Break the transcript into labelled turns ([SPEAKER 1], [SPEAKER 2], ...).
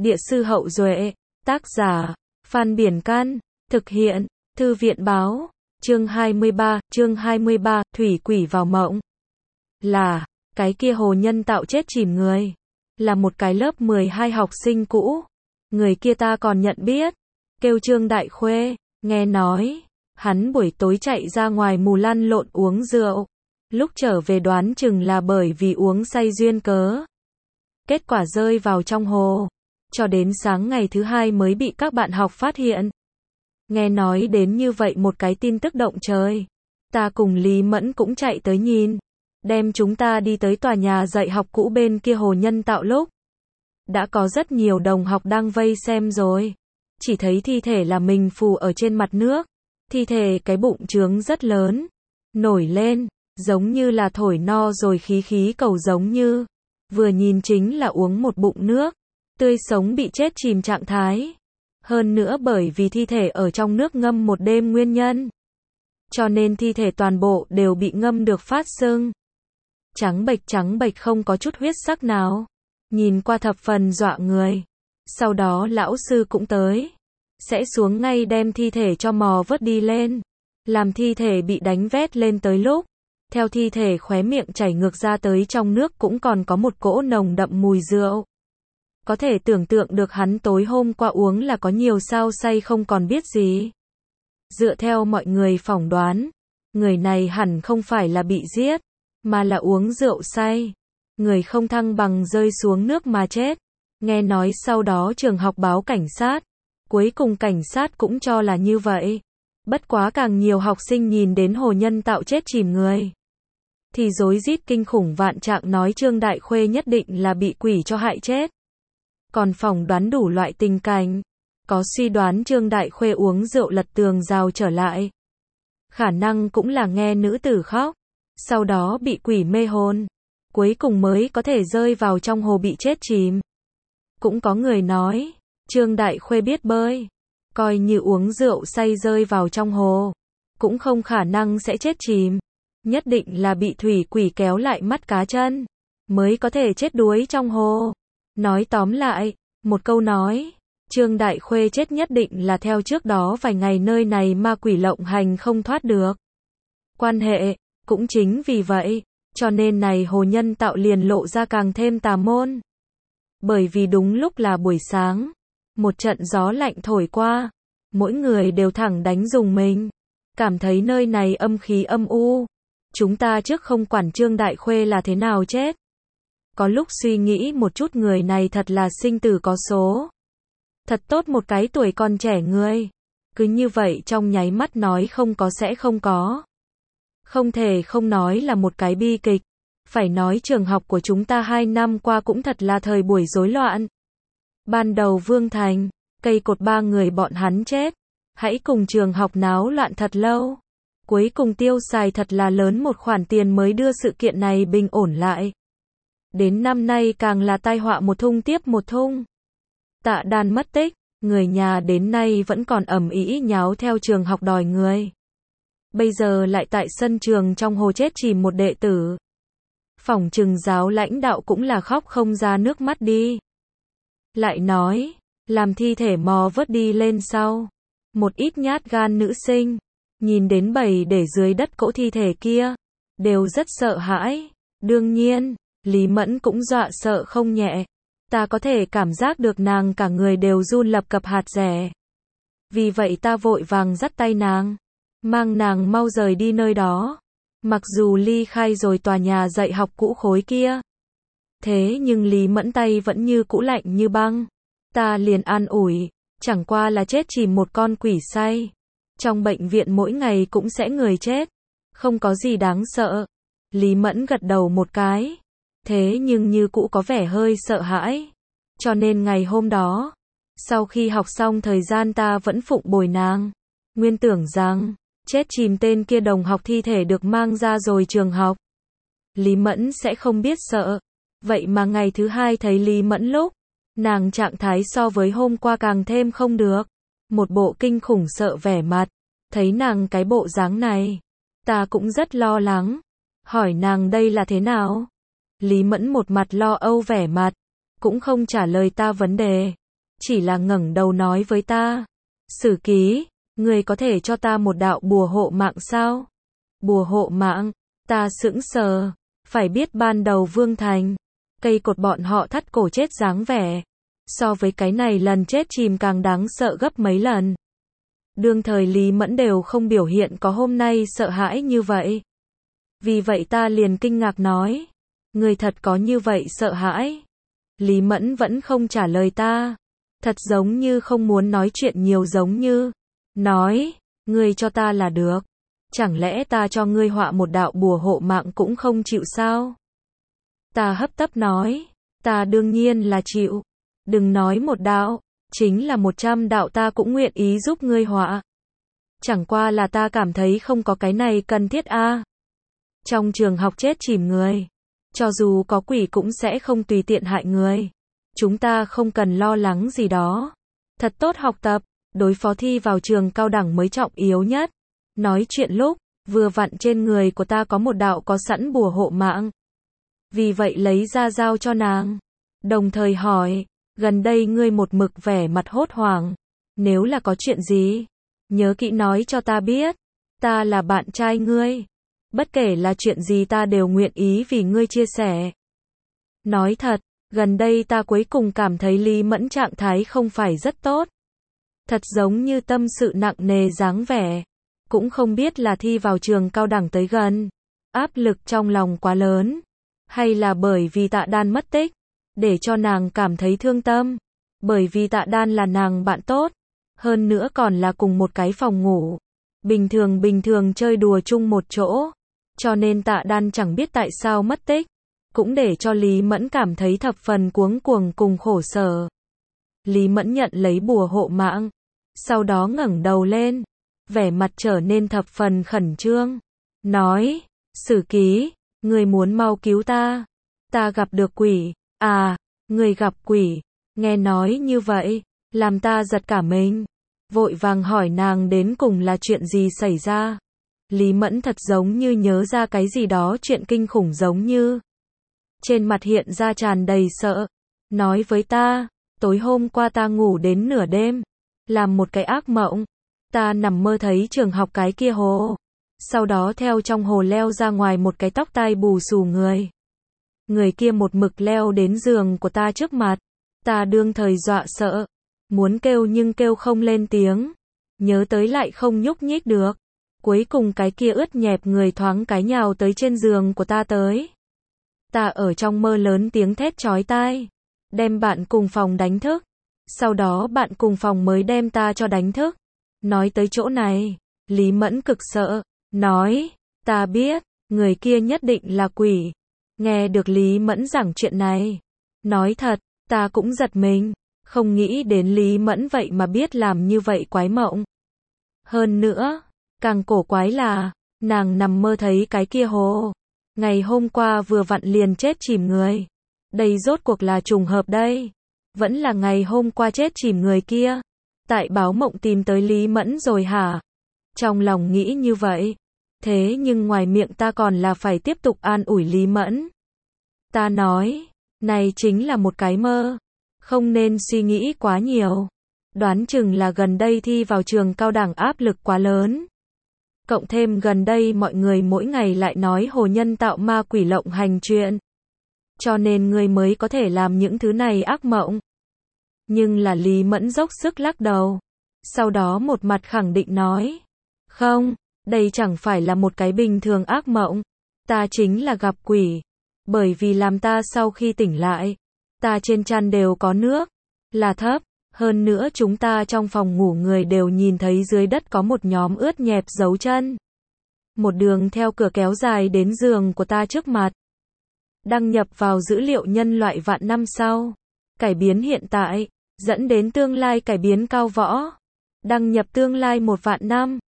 [SPEAKER 1] Địa sư Hậu Duệ, tác giả, Phan Biển Can, thực hiện, Thư viện báo, chương 23, Thủy quỷ vào mộng. Là, cái kia hồ nhân tạo chết chìm người. Là một cái lớp 12 học sinh cũ. Người kia ta còn nhận biết. Kêu Trương Đại Khuê, nghe nói. Hắn buổi tối chạy ra ngoài mù lăn lộn uống rượu. Lúc trở về đoán chừng là bởi vì uống say duyên cớ. Kết quả rơi vào trong hồ. Cho đến sáng ngày thứ hai mới bị các bạn học phát hiện. Nghe nói đến như vậy một cái tin tức động trời. Ta cùng Lý Mẫn cũng chạy tới nhìn. Đem chúng ta đi tới tòa nhà dạy học cũ bên kia hồ nhân tạo lúc. Đã có rất nhiều đồng học đang vây xem rồi. Chỉ thấy thi thể là mình phù ở trên mặt nước. Thi thể cái bụng trướng rất lớn. Nổi lên, giống như là thổi no rồi khí khí cầu giống như. Vừa nhìn chính là uống một bụng nước. Tươi sống bị chết chìm trạng thái. Hơn nữa bởi vì thi thể ở trong nước ngâm một đêm nguyên nhân. Cho nên thi thể toàn bộ đều bị ngâm được phát sưng. Trắng bệch không có chút huyết sắc nào. Nhìn qua thập phần dọa người. Sau đó lão sư cũng tới. Sẽ xuống ngay đem thi thể cho mò vớt đi lên. Làm thi thể bị đánh vét lên tới lúc. Theo thi thể khóe miệng chảy ngược ra tới trong nước cũng còn có một cỗ nồng đậm mùi rượu. Có thể tưởng tượng được hắn tối hôm qua uống là có nhiều sao say không còn biết gì. Dựa theo mọi người phỏng đoán, người này hẳn không phải là bị giết, mà là uống rượu say. Người không thăng bằng rơi xuống nước mà chết. Nghe nói sau đó trường học báo cảnh sát. Cuối cùng cảnh sát cũng cho là như vậy. Bất quá càng nhiều học sinh nhìn đến hồ nhân tạo chết chìm người. Thì rối rít kinh khủng vạn trạng nói Trương Đại Khuê nhất định là bị quỷ cho hại chết. Còn phỏng đoán đủ loại tình cảnh. Có suy đoán Trương Đại Khuê uống rượu lật tường rào trở lại. Khả năng cũng là nghe nữ tử khóc. Sau đó bị quỷ mê hồn. Cuối cùng mới có thể rơi vào trong hồ bị chết chìm. Cũng có người nói, Trương Đại Khuê biết bơi. Coi như uống rượu say rơi vào trong hồ. Cũng không khả năng sẽ chết chìm. Nhất định là bị thủy quỷ kéo lại mắt cá chân. Mới có thể chết đuối trong hồ. Nói tóm lại, một câu nói, Trương Đại Khuê chết nhất định là theo trước đó vài ngày nơi này ma quỷ lộng hành không thoát được. Quan hệ, cũng chính vì vậy, cho nên này hồ nhân tạo liền lộ ra càng thêm tà môn. Bởi vì đúng lúc là buổi sáng, một trận gió lạnh thổi qua, mỗi người đều thẳng đánh dùng mình, cảm thấy nơi này âm khí âm u. Chúng ta trước không quản Trương Đại Khuê là thế nào chết. Có lúc suy nghĩ một chút người này thật là sinh tử có số. Thật tốt một cái tuổi còn trẻ người. Cứ như vậy trong nháy mắt nói không có sẽ không có. Không thể không nói là một cái bi kịch. Phải nói trường học của chúng ta 2 năm qua cũng thật là thời buổi rối loạn. Ban đầu Vương Thành, cây cột 3 người bọn hắn chết. Hãy cùng trường học náo loạn thật lâu. Cuối cùng tiêu xài thật là lớn một khoản tiền mới đưa sự kiện này bình ổn lại. Đến năm nay càng là tai họa một thung tiếp một thung. Tạ Đan mất tích, người nhà đến nay vẫn còn ầm ĩ nháo theo trường học đòi người. Bây giờ lại tại sân trường trong hồ chết chìm một đệ tử. Phỏng chừng giáo lãnh đạo cũng là khóc không ra nước mắt đi. Lại nói, làm thi thể mò vớt đi lên sau. Một ít nhát gan nữ sinh, nhìn đến bầy để dưới đất cỗ thi thể kia, đều rất sợ hãi. Đương nhiên, Lý Mẫn cũng dọa sợ không nhẹ. Ta có thể cảm giác được nàng cả người đều run lập cập hạt rẻ. Vì vậy ta vội vàng dắt tay nàng, mang nàng mau rời đi nơi đó. Mặc dù ly khai rồi tòa nhà dạy học cũ khối kia. Thế nhưng Lý Mẫn tay vẫn như cũ lạnh như băng. Ta liền an ủi, chẳng qua là chết chìm một con quỷ say. Trong bệnh viện mỗi ngày cũng sẽ người chết. Không có gì đáng sợ. Lý Mẫn gật đầu một cái. Thế nhưng như cũ có vẻ hơi sợ hãi. Cho nên ngày hôm đó, sau khi học xong thời gian ta vẫn phụng bồi nàng. Nguyên tưởng rằng, chết chìm tên kia đồng học thi thể được mang ra rồi trường học. Lý Mẫn sẽ không biết sợ. Vậy mà ngày thứ hai thấy Lý Mẫn lúc, nàng trạng thái so với hôm qua càng thêm không được. Một bộ kinh khủng sợ vẻ mặt. Thấy nàng cái bộ dáng này, ta cũng rất lo lắng. Hỏi nàng đây là thế nào? Lý Mẫn một mặt lo âu vẻ mặt, cũng không trả lời ta vấn đề. chỉ là ngẩng đầu nói với ta, Sử Ký, ngươi có thể cho ta một đạo bùa hộ mạng sao? Bùa hộ mạng, ta sững sờ, phải biết ban đầu Vương Thành, cây cột bọn họ thắt cổ chết dáng vẻ, so với cái này lần chết chìm càng đáng sợ gấp mấy lần. Đương thời Lý Mẫn đều không biểu hiện có hôm nay sợ hãi như vậy. Vì vậy ta liền kinh ngạc nói, ngươi thật có như vậy sợ hãi? Lý Mẫn vẫn không trả lời ta, thật giống như không muốn nói chuyện nhiều, giống như nói, ngươi cho ta là được, chẳng lẽ ta cho ngươi họa một đạo bùa hộ mạng cũng không chịu sao? Ta hấp tấp nói, ta đương nhiên là chịu, đừng nói một đạo, chính là 100 đạo ta cũng nguyện ý giúp ngươi họa. Chẳng qua là ta cảm thấy không có cái này cần thiết a. Trong trường học chết chìm người, cho dù có quỷ cũng sẽ không tùy tiện hại người. Chúng ta không cần lo lắng gì đó. Thật tốt học tập, đối phó thi vào trường cao đẳng mới trọng yếu nhất. Nói chuyện lúc, vừa vặn trên người của ta có một đạo có sẵn bùa hộ mạng. Vì vậy lấy ra giao cho nàng. Đồng thời hỏi, gần đây ngươi một mực vẻ mặt hốt hoảng. Nếu là có chuyện gì, nhớ kỹ nói cho ta biết. Ta là bạn trai ngươi. Bất kể là chuyện gì ta đều nguyện ý vì ngươi chia sẻ. Nói thật, gần đây ta cuối cùng cảm thấy Lý Mẫn trạng thái không phải rất tốt. Thật giống như tâm sự nặng nề dáng vẻ. Cũng không biết là thi vào trường cao đẳng tới gần, áp lực trong lòng quá lớn, hay là bởi vì Tạ Đan mất tích, để cho nàng cảm thấy thương tâm. Bởi vì Tạ Đan là nàng bạn tốt, hơn nữa còn là cùng một cái phòng ngủ, bình thường chơi đùa chung một chỗ, cho nên Tạ Đan chẳng biết tại sao mất tích, cũng để cho Lý Mẫn cảm thấy thập phần cuống cuồng cùng khổ sở. Lý Mẫn nhận lấy bùa hộ mạng, sau đó ngẩng đầu lên, vẻ mặt trở nên thập phần khẩn trương, nói, Sử Ký, ngươi muốn mau cứu ta, ta gặp được quỷ. À, ngươi gặp quỷ? Nghe nói như vậy, làm ta giật cả mình, vội vàng hỏi nàng đến cùng là chuyện gì xảy ra. Lý Mẫn thật giống như nhớ ra cái gì đó chuyện kinh khủng, giống như trên mặt hiện ra tràn đầy sợ, nói với ta, tối hôm qua ta ngủ đến nửa đêm, làm một cái ác mộng, ta nằm mơ thấy trường học cái kia hồ, sau đó theo trong hồ leo ra ngoài một cái tóc tai bù xù người. Người kia một mực leo đến giường của ta trước mặt, ta đương thời dọa sợ, muốn kêu nhưng kêu không lên tiếng, nhớ tới lại không nhúc nhích được. Cuối cùng cái kia ướt nhẹp người thoáng cái nhào tới trên giường của ta tới. Ta ở trong mơ lớn tiếng thét chói tai, đem bạn cùng phòng đánh thức. Sau đó bạn cùng phòng mới đem ta cho đánh thức. Nói tới chỗ này, Lý Mẫn cực sợ, nói, ta biết, người kia nhất định là quỷ. Nghe được Lý Mẫn giảng chuyện này, nói thật, ta cũng giật mình, không nghĩ đến Lý Mẫn vậy mà biết làm như vậy quái mộng. Hơn nữa, càng cổ quái là, nàng nằm mơ thấy cái kia hồ, ngày hôm qua vừa vặn liền chết chìm người. Đây rốt cuộc là trùng hợp đây, vẫn là ngày hôm qua chết chìm người kia, tại báo mộng tìm tới Lý Mẫn rồi hả? Trong lòng nghĩ như vậy, thế nhưng ngoài miệng ta còn là phải tiếp tục an ủi Lý Mẫn. Ta nói, này chính là một cái mơ, không nên suy nghĩ quá nhiều. Đoán chừng là gần đây thi vào trường cao đẳng áp lực quá lớn. Cộng thêm gần đây mọi người mỗi ngày lại nói hồ nhân tạo ma quỷ lộng hành chuyện. Cho nên ngươi mới có thể làm những thứ này ác mộng. Nhưng là Lý Mẫn dốc sức lắc đầu. Sau đó một mặt khẳng định nói. Không, đây chẳng phải là một cái bình thường ác mộng. Ta chính là gặp quỷ. Bởi vì làm ta sau khi tỉnh lại, ta trên trán đều có nước, là thấp. Hơn nữa chúng ta trong phòng ngủ người đều nhìn thấy dưới đất có một nhóm ướt nhẹp dấu chân. Một đường theo cửa kéo dài đến giường của ta trước mặt. Đăng nhập vào dữ liệu nhân loại vạn năm sau. Cải biến hiện tại, dẫn đến tương lai cải biến cao võ. Đăng nhập tương lai 1 vạn năm.